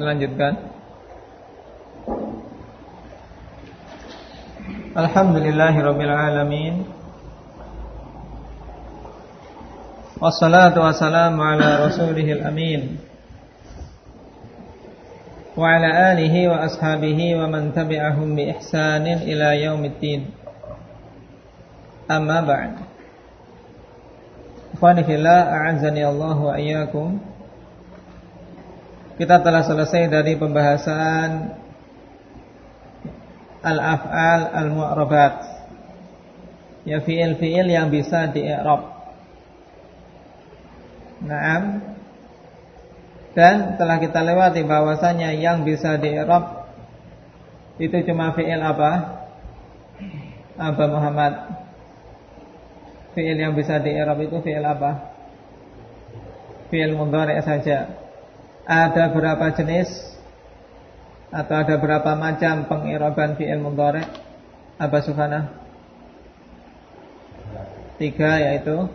Dilanjutkan. Alhamdulillahirabbil alamin. Wassalatu wassalamu ala rasulihil amin. Wa ala alihi wa ashabihi wa man tabi'ahum bi ihsanin ila yaumiddin. Amma ba'd. Ikhwani fillah, a'azzani Allah wa iyyakum. Kita telah selesai dari pembahasan al-af'al al-mu'rabat, ya fi'il-fi'il yang bisa di-i'rab. Naam. Dan telah kita lewati bahwasanya yang bisa di-i'rab itu cuma fi'il apa? Aba Muhammad. Fi'il yang bisa di-i'rab itu fi'il apa? Fi'il mudhari' saja. Ada berapa jenis atau ada berapa macam pengiraban fi'il mudhari'? Apa Sufana? 3, yaitu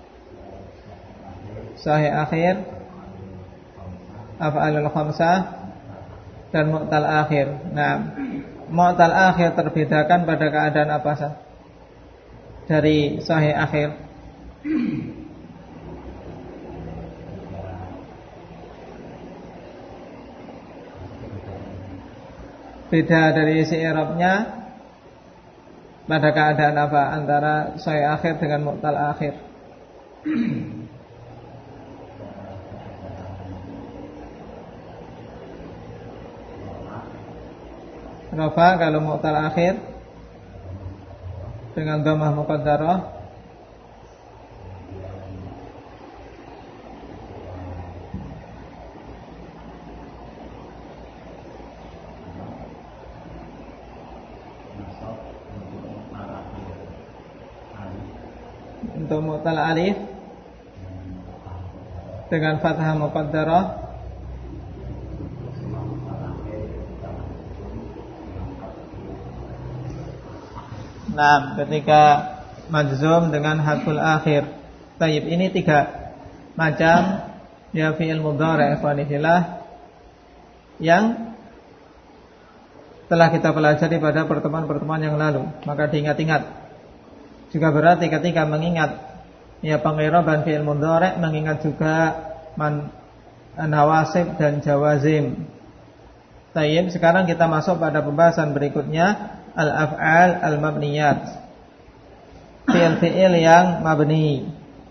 sahih akhir, af'alul khamsah, dan mu'tal akhir. Nah, mu'tal akhir terbedakan pada keadaan apa sah? Dari sahih akhir. Beda dari isi i'rabnya pada keadaan apa antara sahih akhir dengan mu'tal akhir? Rafa kalau mu'tal akhir dengan dhammah muqaddarah. Untuk mu'tal alif dengan fathah muqaddarah. Nah, ketika majzum dengan harful akhir. Baik, ini 3 macam ya fi'il mudhari' ikhwanillah yang telah kita pelajari pada pertemuan-pertemuan yang lalu. Maka diingat-ingat. Juga berarti ketika mengingat ya pengiraban fi'il mudhari', mengingat juga nawasib dan jawazim. Baik, sekarang kita masuk pada pembahasan berikutnya, al-af'al al-mabniyat. Fi'il-fi'il yang mabni.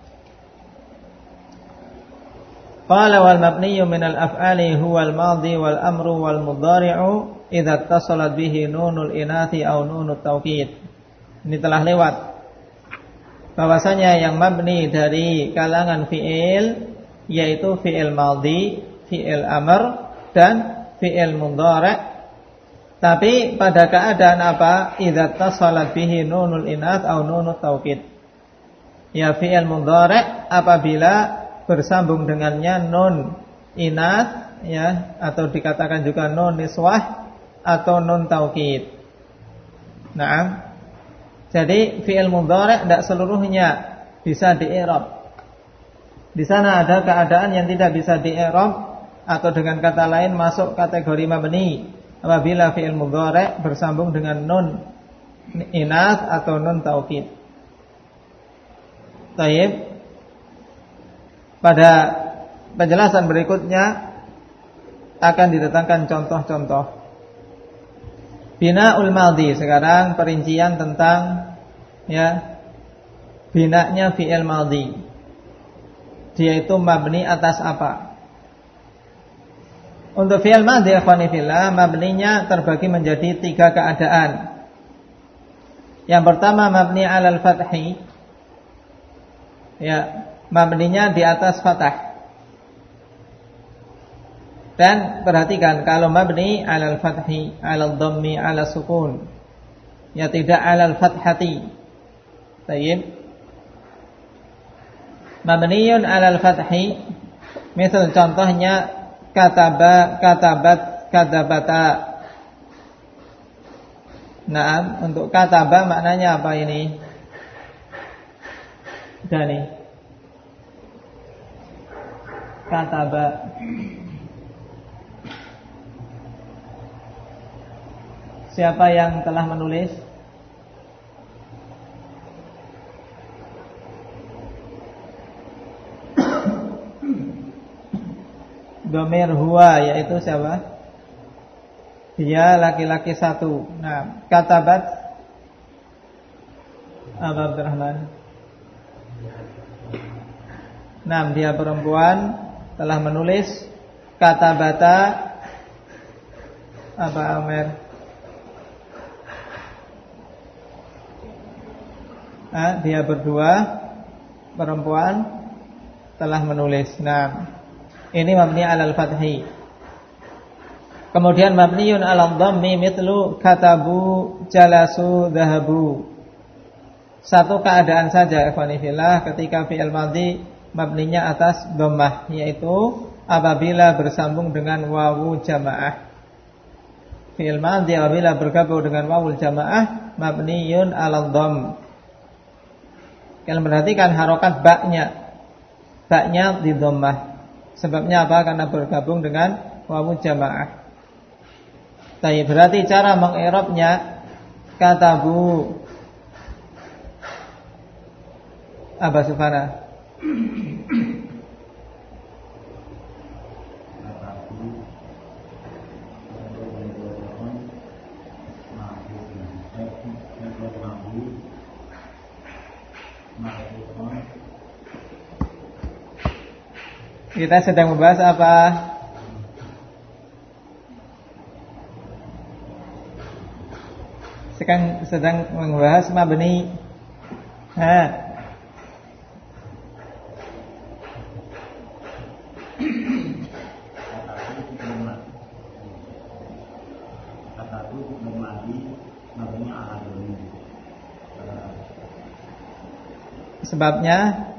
Qala wal mabniyu min al-af'ali huwa al-madhi wal amru wal mudhari'u idza ittasalat bihi nunul inathi aw nunut taukid. Ini telah lewat bahwasanya yang mabni dari kalangan fi'il yaitu fi'il madhi, fi'il amr, dan fi'il mudhari'. Tapi pada keadaan apa? Idza tasalat bihi nunul inath atau nunut taukid. Ya fi'il mudhari' apabila bersambung dengannya nun inath ya, atau dikatakan juga nun niswah atau nun taukid. Naam. Jadi fi'il mudhari' tidak seluruhnya bisa di-i'rab. Di sana ada keadaan yang tidak bisa di-i'rab, atau dengan kata lain masuk kategori mabni apabila fi'il mudhari' bersambung dengan nun inath atau nun taukid. Baik. Pada penjelasan berikutnya akan didatangkan contoh-contoh. Bina'ul madhi, sekarang perincian tentang ya bina'nya fi'il madhi. Dia itu mabni atas apa? Untuk fi'il madhi ikhwani fillah, mabninya terbagi menjadi 3 keadaan. Yang pertama mabni 'alal fathi. Ya, mabninya di atas fathah. Dan perhatikan, kalau mabni 'alal fathi, 'alal dhammi, 'ala sukun, ya tidak 'alal fathati. Baik. Mabniyun 'alal fathi, misal contohnya kataba, katabat, katabata. Nah, untuk kataba maknanya apa ini? Dani. Kataba. Siapa yang telah menulis? Dhamir huwa, yaitu siapa? Dia laki-laki satu. Nah, katabat Abdurrahman. Nah, dia perempuan telah menulis. Katabata Amir. Dia berdua perempuan telah menulis. Nah, ini mabni alal fathi. Kemudian mabniun alal dhammi mithlu katabu jalasu dhahabu. Satu keadaan saja ikhwani fillah ketika fi'il madhi mabninya atas dhammah, yaitu apabila bersambung dengan wawu jamaah. Fi'il madhi apabila bergabung dengan wawul jamaah mabniun alal dhamm. Kalian perhatikan harokat baknya di dhammah. Sebabnya apa? Karena bergabung dengan wawu jamaah. Tapi berarti cara mengi'rabnya katabu Aba Sufana. Kita sedang membahas apa? Sedang membahas mabni. Sebabnya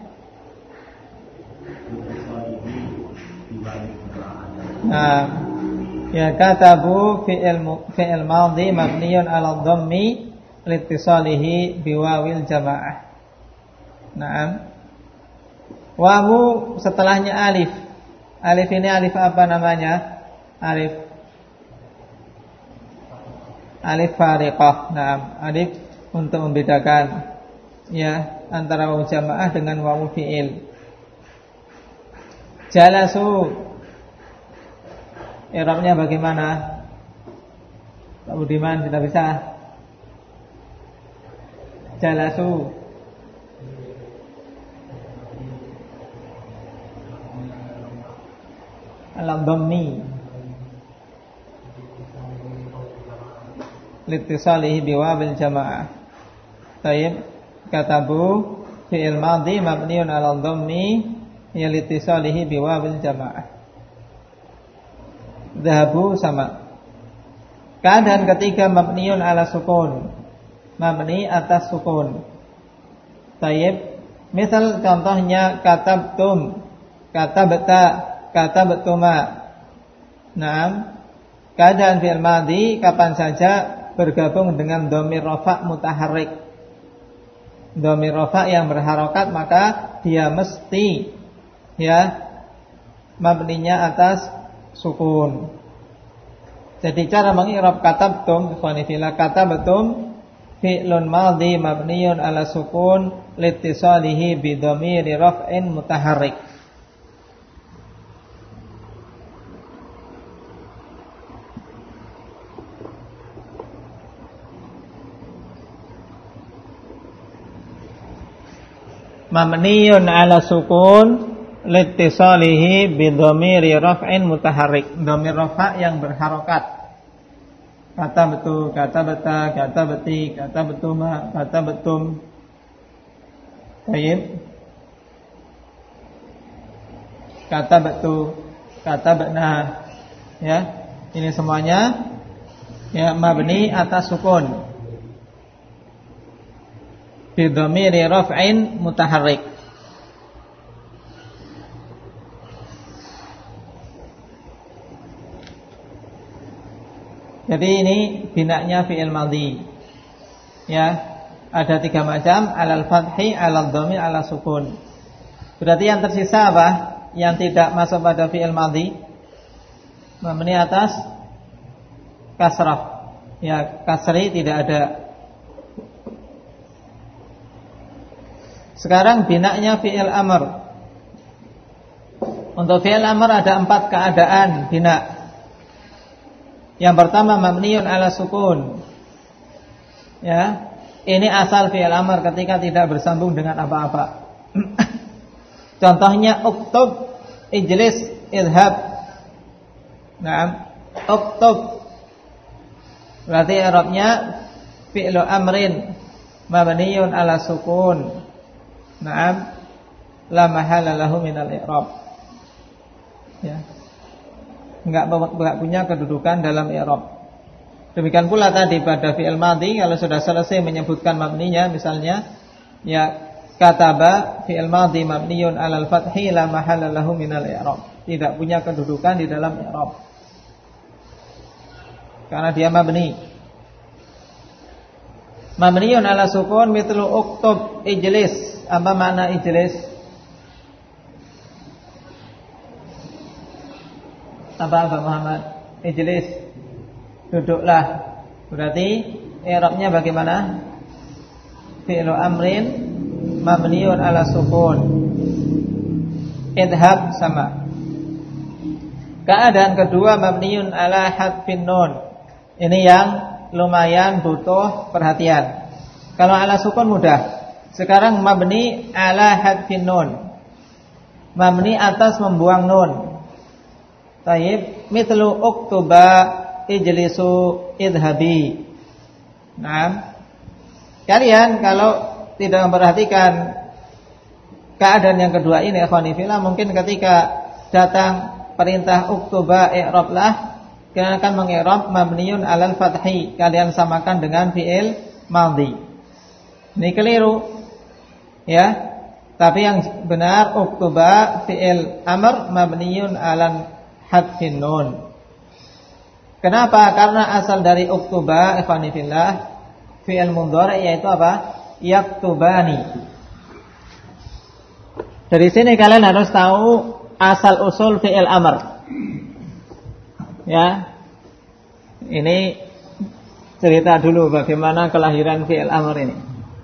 ya katabu fi'il madhi mabniyun 'ala dhammi liittisalihi biwawil jamaah. Naam. Wawu setelahnya alif. Alif ini alif apa namanya? Alif fariqah. Naam, alif untuk membedakan ya antara wawu jamaah dengan wawu fi'il. Jalasu, i'rabnya bagaimana? Pak Budiman tidak bisa. Jalasu al-dhammi liittisalihi biwabil jamaah. Baik, katabu fi'il madhi mabniun 'ala dhammi ya liittisalihi biwabil jamaah. Dhahabu sama. Keadaan ketiga mabniun 'ala sukun. Mabni atas sukun. Baik, misal contohnya katabtum, katabta, katabtuma. Naam. Keadaan fi'il madhi kapan saja bergabung dengan dhamir rafa' mutaharrik. Dhamir rafa' yang berharokat maka dia mesti ya mabninya atas sukun. Jadi cara mengi'rab katabtum ikhwani fillah, katabtum fi'lun madhi mabniyun 'ala sukun liittisalihi bi dhamiri raf'in mutaharrik. Mabniyun 'ala sukun liittisalihi bi dhamiri raf'in mutaharrik. Dhamir rafa' yang berharokat. Katabtu, katabta, katabti, katabtuma, katabtum. Baik. Katabtu, katabna. Ya, ini semuanya ya mabni atas sukun. Bi dhamiri raf'in mutaharrik. Jadi ini binanya fi'il madhi. Ya, ada 3 macam, alal fathi, alal dhammi, ala sukun. Berarti yang tersisa apa? Yang tidak masuk pada fi'il madhi mabni atas kasrah. ya kasri tidak ada. Sekarang binanya fi'il amr. Untuk fi'il amr ada 4 keadaan bina. Yang pertama mabniun ala sukun. Ya, ini asal fi'il amr ketika tidak bersambung dengan apa-apa. Contohnya uktub, ijlis, idhab. Naam, uktub berarti i'rabnya fi'lu amrin mabniun ala sukun. Naam, la mahala lahu minal i'rab. Ya. Enggak punya kedudukan dalam i'rab. Demikian pula tadi pada fi'il madhi, kalau sudah selesai menyebutkan mabninya, misalnya ya kataba fi'il madhi mabniun 'alal fathi la mahala lahu minal i'rab. Tidak punya kedudukan di dalam i'rab. Karena dia mabni. Mabniun 'ala sukun mithlu uktub, ijlis. Apa makna ijlis? Apa Muhammad? Ijlis, duduklah. Berarti i'rabnya bagaimana? Fi'lu amrin mabniun 'ala sukun. Idhab sama. Keadaan kedua mabniun 'ala hadfin nun. Ini yang lumayan butuh perhatian. Kalau 'ala sukun mudah. Sekarang mabni 'ala hadfin nun. Mabni atas membuang nun. Taib, mithlu uktuba, ijlisu, idhabi. Nah, kalian kalau tidak memperhatikan keadaan yang kedua ini, ikhwani fillah, mungkin ketika datang perintah uktuba i'rablah, kalian akan mengi'rab mabniun 'alal fathi. Kalian samakan dengan fi'il madhi. Ini keliru. Ya. Tapi yang benar uktuba fi'il amr mabniun 'alal hadfin nun. Kenapa? Karena asal dari uktuba ikhwani fillah fi'il mudhari yaitu apa? Yaktubani. Dari sini kalian harus tahu asal usul fi'il amr. Ya. Ini cerita dulu bagaimana kelahiran fi'il amr ini.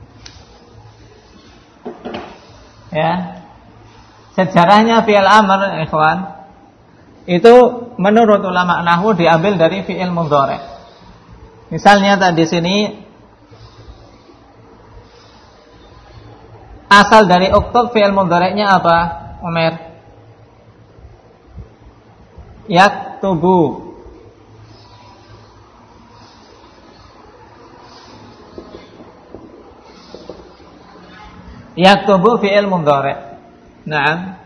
Ya. Sejarahnya fi'il amr ikhwan itu menurut ulama nahwu diambil dari fi'il mudhari. Misalnya tadi sini asal dari uktub fi'il mudhari'nya apa? Umar. Yaktubu. Yaktubu fi'il mudhari'. Naam.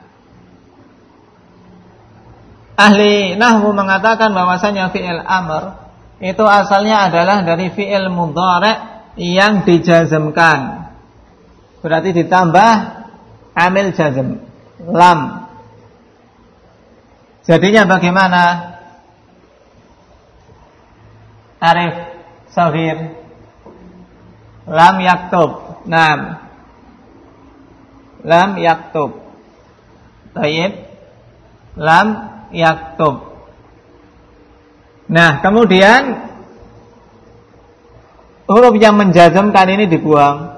Ahli nahwu mengatakan bahwasanya fi'il amr itu asalnya adalah dari fi'il mudhari' yang dijazmkan. Berarti ditambah amil jazm, lam. Jadinya bagaimana? Arif Sahir lam yaktub. Naam. Lam yaktub. Tayyib. Lam yaktub. Nah, kemudian huruf yang menjazmkan ini dibuang.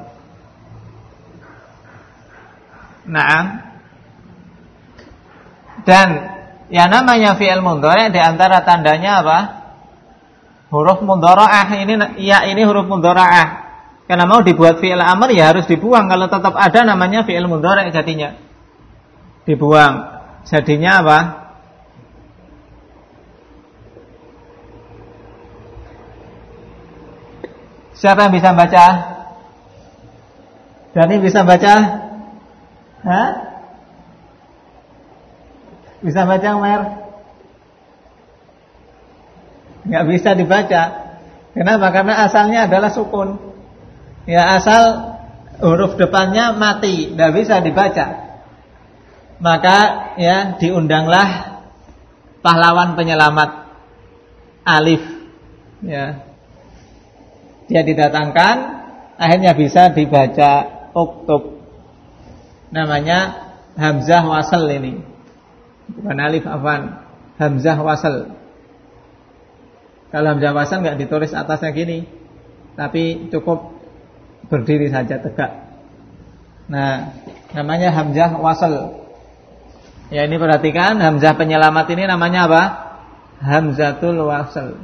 Naam. Dan yang namanya fi'il mudhari' di antara tandanya apa? Huruf mudhara'ah ini huruf mudhara'ah. Karena mau dibuat fi'il amr ya harus dibuang. Kalau tetap ada namanya fi'il mudhari' jadinya. Dibuang. Jadinya apa? Siapa yang bisa baca? Dani bisa baca? Hah? Bisa baca Umar? Nggak bisa dibaca. Kenapa? Karena asalnya adalah sukun. Ya, asal huruf depannya mati, nggak bisa dibaca. Maka ya diundanglah pahlawan penyelamat Alif. Ya. Dia didatangkan, akhirnya bisa dibaca uktub. Namanya hamzah wasl ini. Bukan alif afan, hamzah wasl. Kalau hamzah wasal enggak ditulis atasnya gini, tapi cukup berdiri saja tegak. Nah, namanya hamzah wasal. Ya, ini perhatikan, hamzah penyelamat ini namanya apa? Hamzatul wasal.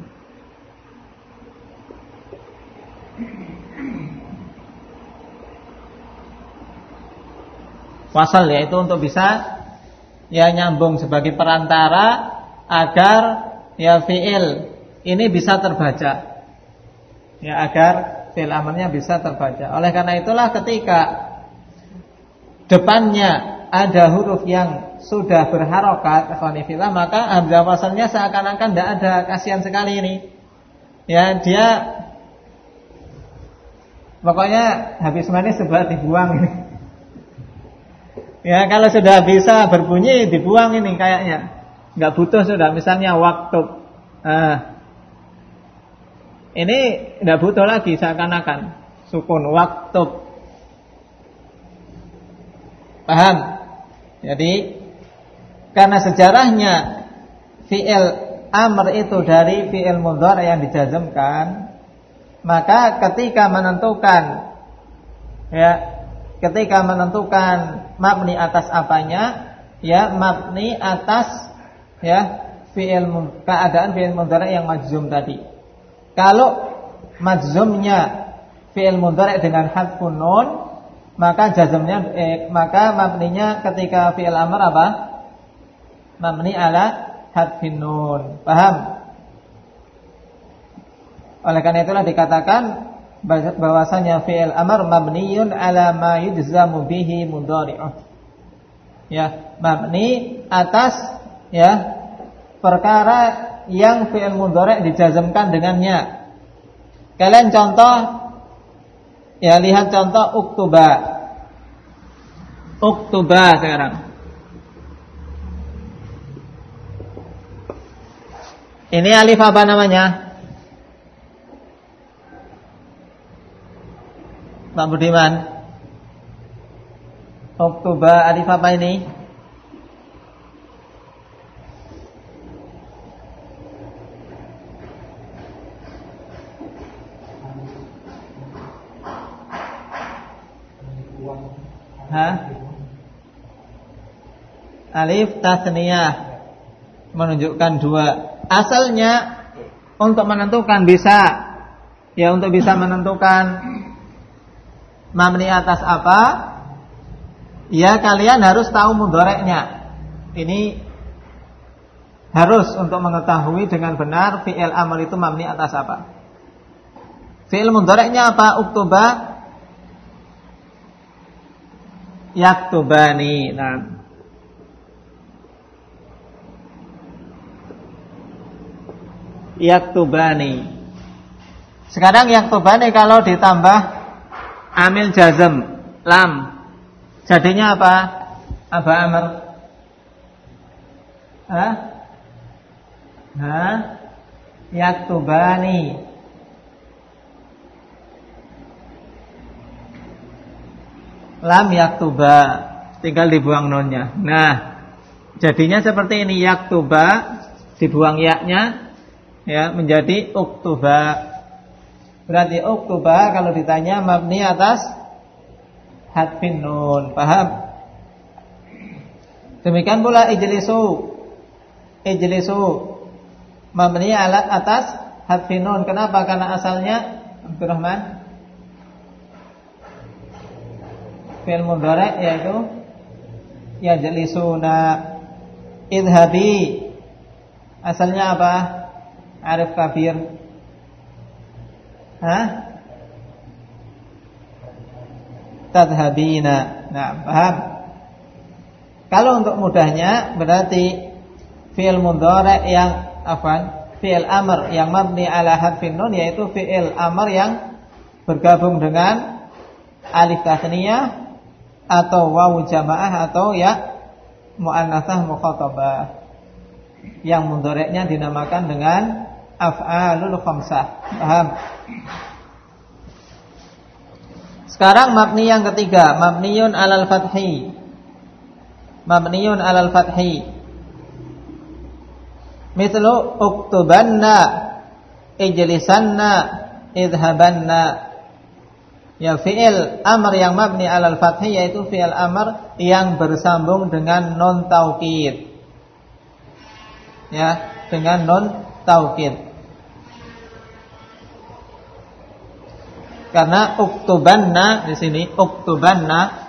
Wasal yaitu untuk bisa ya nyambung sebagai perantara agar ya fi'il ini bisa terbaca. Ya, agar fi'il amarnya bisa terbaca. Oleh karena itulah ketika depannya ada huruf yang sudah berharokat, ikhwanifillah, maka hamzah wasalnya seakan-akan tidak ada, kasihan sekali ini. Ya, dia pokoknya habis manis sebelah dibuang ini. Ya, kalau sudah bisa berbunyi dibuang ini kayaknya. Enggak butuh sudah, misalnya waktu. Ini enggak butuh lagi seakan-akan sukun waktu. Paham? Jadi karena sejarahnya fi'il amr itu dari fi'il mudhari yang dijazmkan, maka ketika menentukan mabni atas apanya, ya mabni atas ya keadaan fi'il mudhari yang majzum tadi. Kalau majzumnya fi'il mudhari dengan hadfun nun, maka jazmnya maka mabninya ketika fi'il amr apa? Mabni ala hadfin nun. Paham? Oleh karena itulah dikatakan bahwasanya fi'il amr mabniyun ala ma yujzamu bihi mudhari'uh. Ya, mabni atas ya perkara yang fi'il mudhari' dijazmkan dengannya. Kalian contoh ya, lihat contoh uktuba. Uktuba sekarang. Ini alif apa namanya? Pak Budiman. Uktuba alif apa ini? Alif tasniyah menunjukkan dua. Asalnya untuk menentukan untuk bisa menentukan mabni atas apa, ya kalian harus tahu mudhari'nya. Ini harus untuk mengetahui dengan benar fi'il amr itu mabni atas apa. Fi'il mudhari'nya apa? Uktuba, yaktubani. Nah, yaktubani. Sekarang yaktubani kalau ditambah amil jazm lam, jadinya apa? Apa amr? Yaktubani. Lam yaktuba, tinggal dibuang nunnya. Nah, jadinya seperti ini, yaktuba dibuang yaknya, ya menjadi uktuba. Berarti uktuba kalau ditanya mabni atas hadfin nun. Paham? Demikian pula ijlisu mabni atas hadfin nun. Kenapa? Karena asalnya Abdurrahman fi'il mudhari' yaitu yajlisuna. Idhabi asalnya apa? Arif kabir. Tadhabina. Nah, paham? Kalau untuk mudahnya berarti fi'il mudhari' yang fi'il amr yang mabni ala hadfin nun, yaitu fi'il amr yang bergabung dengan alif tasniyah atau wawu jamaah atau ya muannatsah mukhatabah, yang mudhari'nya dinamakan dengan af'alul khamsah. Paham? Sekarang mabni yang ketiga, mabniyun alal fathi. Mabniyun alal fathi. Mithlu uktubanna ijlisanna, idhabanna. Ya, fi'il amr yang mabni alal fathi yaitu fi'il amr yang bersambung dengan nun taukid. Ya, dengan nun taukid. Karena uktubanna di sini uktubanna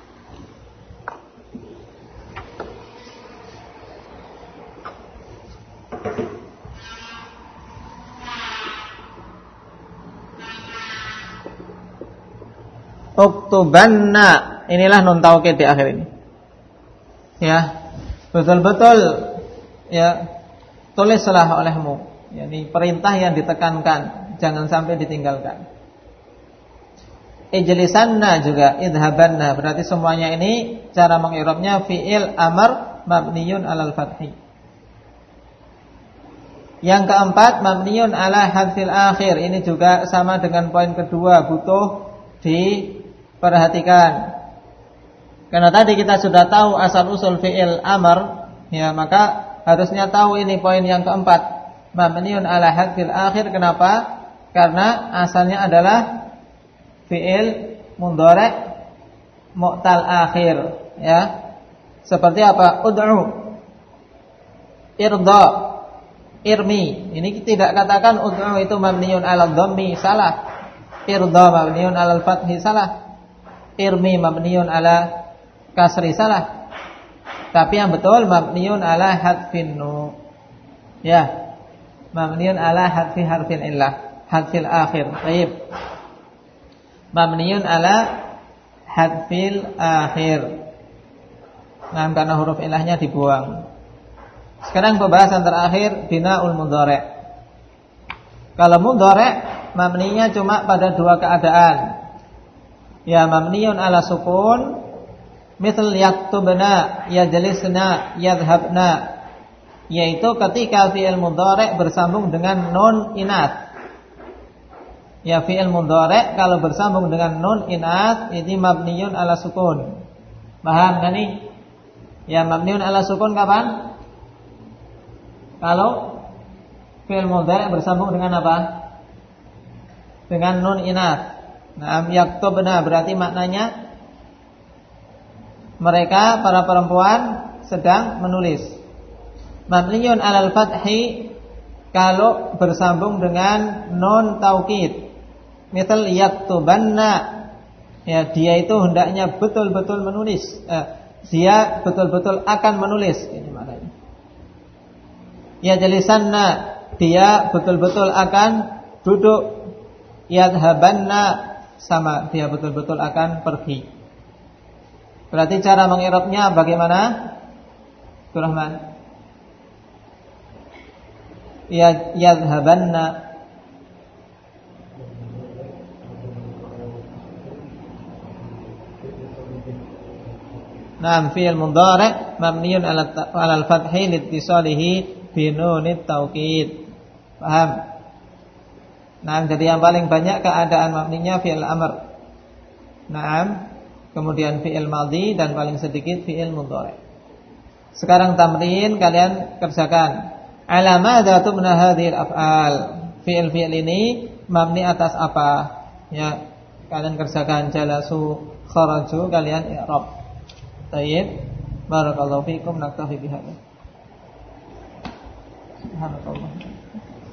uktubanna, inilah nun taukid di akhir ini. Ya, betul-betul ya tulislah olehmu. Yani perintah yang ditekankan, jangan sampai ditinggalkan. Ijlisanna juga idhabanna, berarti semuanya ini cara mengi'rabnya fi'il amr mabniyun alal fathi. Yang keempat mabniyun ala hadfil akhir, ini juga sama dengan poin kedua, butuh diperhatikan. Karena tadi kita sudah tahu asal usul fi'il amr, ya, maka harusnya tahu ini poin yang keempat, mabniun ala hadfil akhir. Kenapa? Karena asalnya adalah fi'il mudhari' mu'tal akhir, ya. Seperti apa? Ud'u, irda, irmi. Ini tidak katakan ud'u itu mabniun ala dhammi, salah. Irda mabniun ala al-fathi, salah. Irmi mabniun ala kasri, salah. Tapi yang betul mabniun ala hadfin nu. Ya. Mabniun ala hadfi harfin illah, hadfil akhir. Baik. Mabniun ala hadfil akhir. Nah, karena huruf ilahnya dibuang. Sekarang pembahasan terakhir binaul mudhari'. Kalau mudhari' mabninya cuma pada dua keadaan. Ya, mabniun ala sukun, misal yaktubna, yajlisna, yadhhabna, yaitu ketika fi'il mudhari' bersambung dengan nun inath. Ya, fi'il mudhari' kalau bersambung dengan nun inath ini mabniun ala sukun. Paham kan nih? Ya, mabniun ala sukun kapan? Kalau fi'il mudhari' bersambung dengan apa? Dengan nun inath. Nah, yaktubna berarti maknanya mereka para perempuan sedang menulis. Mabniun alal fathi kalau bersambung dengan nun taukid. Misal yaktubanna, ya, dia itu hendaknya betul-betul menulis. Dia betul-betul akan menulis, ini maknanya. Ya jalisanna, dia betul-betul akan duduk. Yadhabanna, sama, dia betul-betul akan pergi. Berarti cara mengi'rabnya bagaimana? Rahman. Ya yadhabanna. Naam, fi'il mudhari' mabniun 'ala al-fathi liittisalihi bi nunit taukid. Paham? Nah, jadi yang paling banyak keadaan mabninya fi'il amr. Naam, kemudian fi'il madhi dan paling sedikit fi'il mudhari'. Sekarang tamrin, kalian kerjakan. Ala madza tubna hadhil af'al? Fi'il ini mabni atas apa? Ya, kalian kerjakan. Jalasu, kharaju, kalian i'rab. Baik. Barakallahu fikum, naktafi bihadza. Subhanallah.